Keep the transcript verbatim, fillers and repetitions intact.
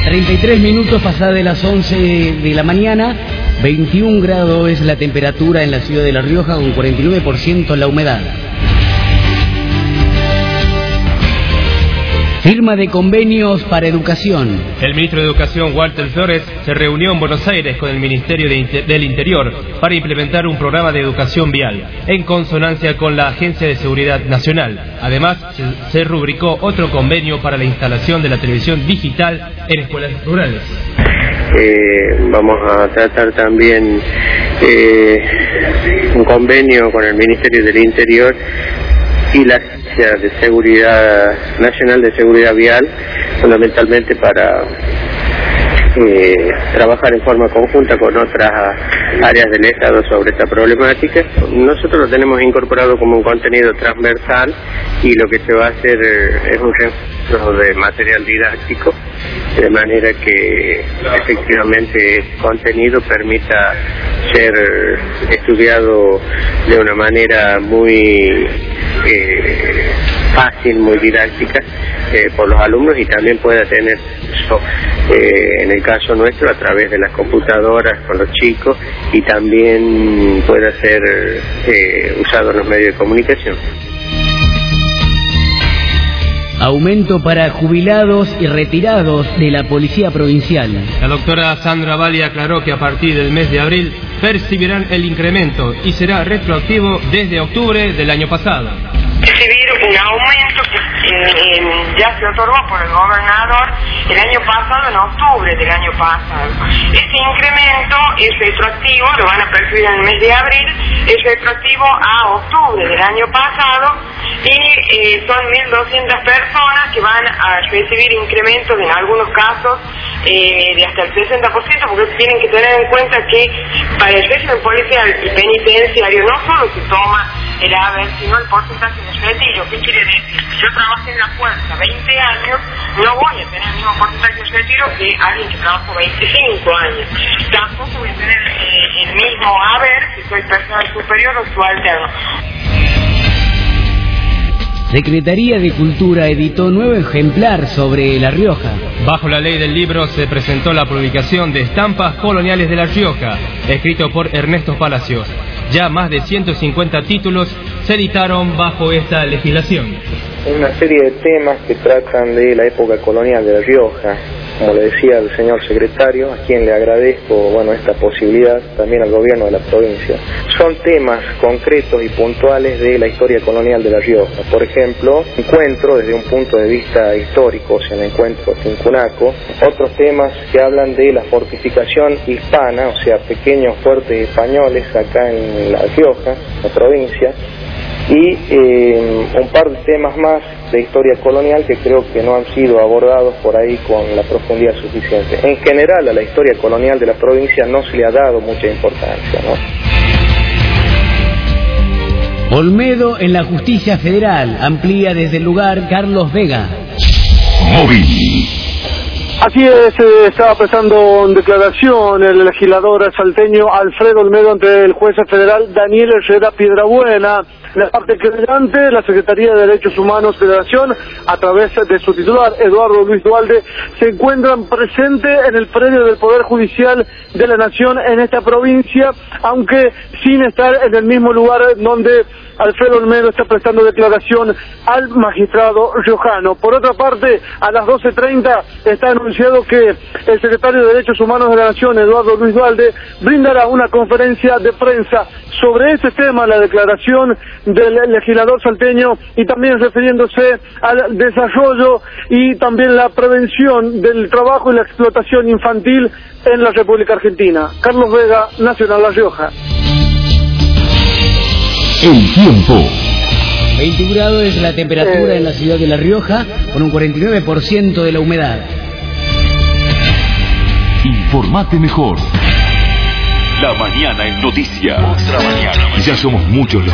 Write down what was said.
treinta y tres minutos pasadas de las once de la mañana, veintiún grados es la temperatura en la ciudad de La Rioja, con cuarenta y nueve por ciento la humedad. Firma de convenios para educación. El ministro de Educación, Walter Flores, se reunió en Buenos Aires con el Ministerio de Inter- del Interior para implementar un programa de educación vial, en consonancia con la Agencia de Seguridad Nacional. Además, se, se rubricó otro convenio para la instalación de la televisión digital en escuelas rurales. Eh, vamos a tratar también eh, un convenio con el Ministerio del Interior y la Agencia de Seguridad Nacional de Seguridad Vial, fundamentalmente para eh, trabajar en forma conjunta con otras áreas del Estado sobre esta problemática. Nosotros lo tenemos incorporado como un contenido transversal y lo que se va a hacer eh, es un refuerzo de material didáctico, de manera que efectivamente el contenido permita ser estudiado de una manera muy eh, fácil, muy didáctica eh, por los alumnos, y también pueda tener eso, eh, en el caso nuestro, a través de las computadoras con los chicos, y también pueda ser eh, usado en los medios de comunicación. Aumento para jubilados y retirados de la Policía Provincial. La doctora Sandra Valli aclaró que a partir del mes de abril percibirán el incremento y será retroactivo desde octubre del año pasado. Recibir un aumento que eh, eh, ya se otorgó por el gobernador el año pasado, en octubre del año pasado. Este incremento es retroactivo, lo van a percibir en el mes de abril, es retroactivo a octubre del año pasado, y eh, son mil doscientas personas que van a recibir incrementos en algunos casos eh, de hasta el sesenta por ciento, porque tienen que tener en cuenta que para el régimen policial y penitenciario no solo se toma el haber, sino el porcentaje de retiro. ¿Qué quiere decir? Si yo trabajé en la fuerza veinte años, no voy a tener el mismo porcentaje de retiro que alguien que trabajó veinticinco años. Tampoco voy a tener eh, el mismo haber si soy personal superior o subalterno. Secretaría de Cultura editó nuevo ejemplar sobre La Rioja. Bajo la ley del libro se presentó la publicación de Estampas Coloniales de La Rioja, escrito por Ernesto Palacios. Ya más de ciento cincuenta títulos se editaron bajo esta legislación. Una serie de temas que tratan de la época colonial de La Rioja, como le decía el señor secretario, a quien le agradezco bueno esta posibilidad, también al gobierno de la provincia. Son temas concretos y puntuales de la historia colonial de La Rioja. Por ejemplo, encuentro desde un punto de vista histórico, o sea, el encuentro Tincunaco, otros temas que hablan de la fortificación hispana, o sea, pequeños fuertes españoles acá en La Rioja, la provincia, y eh, un par de temas más de historia colonial que creo que no han sido abordados por ahí con la profundidad suficiente. En general, a la historia colonial de la provincia no se le ha dado mucha importancia, ¿no? Olmedo en la Justicia Federal, amplía desde el lugar Carlos Vega. Móvil. Así es, eh, estaba prestando declaración el legislador salteño Alfredo Olmedo ante el juez federal Daniel Herrera Piedrabuena. La parte querellante, la Secretaría de Derechos Humanos Federación, a través de su titular, Eduardo Luis Dualde, se encuentran presentes en el predio del Poder Judicial de la Nación en esta provincia, aunque sin estar en el mismo lugar donde Alfredo Olmedo está prestando declaración al magistrado riojano. Por otra parte, a las doce treinta está anunciado que el secretario de Derechos Humanos de la Nación, Eduardo Luis Dualde, brindará una conferencia de prensa sobre este tema, la declaración del legislador salteño, y también refiriéndose al desarrollo y también la prevención del trabajo y la explotación infantil en la República Argentina. Carlos Vega, Nacional La Rioja. El tiempo. veintiún grados es la temperatura en la ciudad de La Rioja, con un cuarenta y nueve por ciento de la humedad. Informate mejor. La mañana en noticias. Otra mañana. Ya somos muchos los